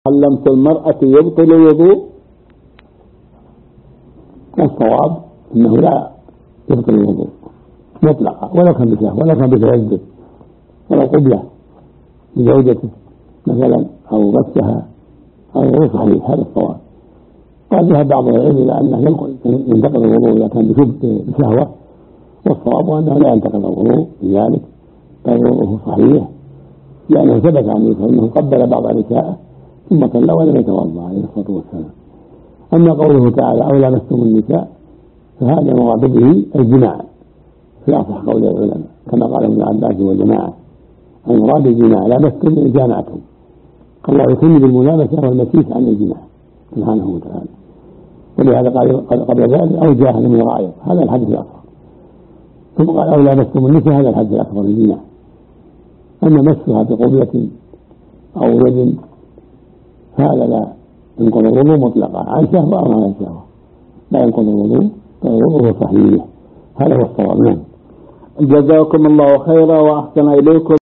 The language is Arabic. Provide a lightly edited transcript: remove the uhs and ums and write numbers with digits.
لمس المرأة يبطل الوضوء. الصواب أنه لا يبطل الوضوء مطلقا ولو كان بشهوة ولو كان بتلذذ ولو قبلة لزوجته مثلا أو مسها أو غير صحيح. هذا الصواب. قال ذهب بعض العلم إلى أنه ينتقض الوضوء إذا كان بشهوة، والصواب أنه لا ينتقض الوضوء لذلك بل وضوءه صحيح، لأنه ثبت عنه أنه قبل بعض نسائه ثم صلى ولم يتوضأ عليه الصلاة والسلام. أما قوله تعالى أو لامستم النساء فهذا مراد به الجماع في أصح قول العلماء، كما قال ابن عباس وجماعة المراد الجماع، لامستم جامعتم. الله يكون بالملامسة والمسيس عن الجماع سبحانه وتعالى، ولهذا قال قبل ذلك أو جاهل من الغائط، هذا الحدث الأصغر. ثم قال أو لامستم النساء، هذا الحدث الأكبر الجماع. أما مسها بقبلة أو يد هذا لا ينقض الوضوء مطلقا عن شهوة أو عن شهوة، لا ينقض الوضوء فالوضوء صحيح. هذا هو الصواب. جزاكم الله خيرا وأحسن إليكم.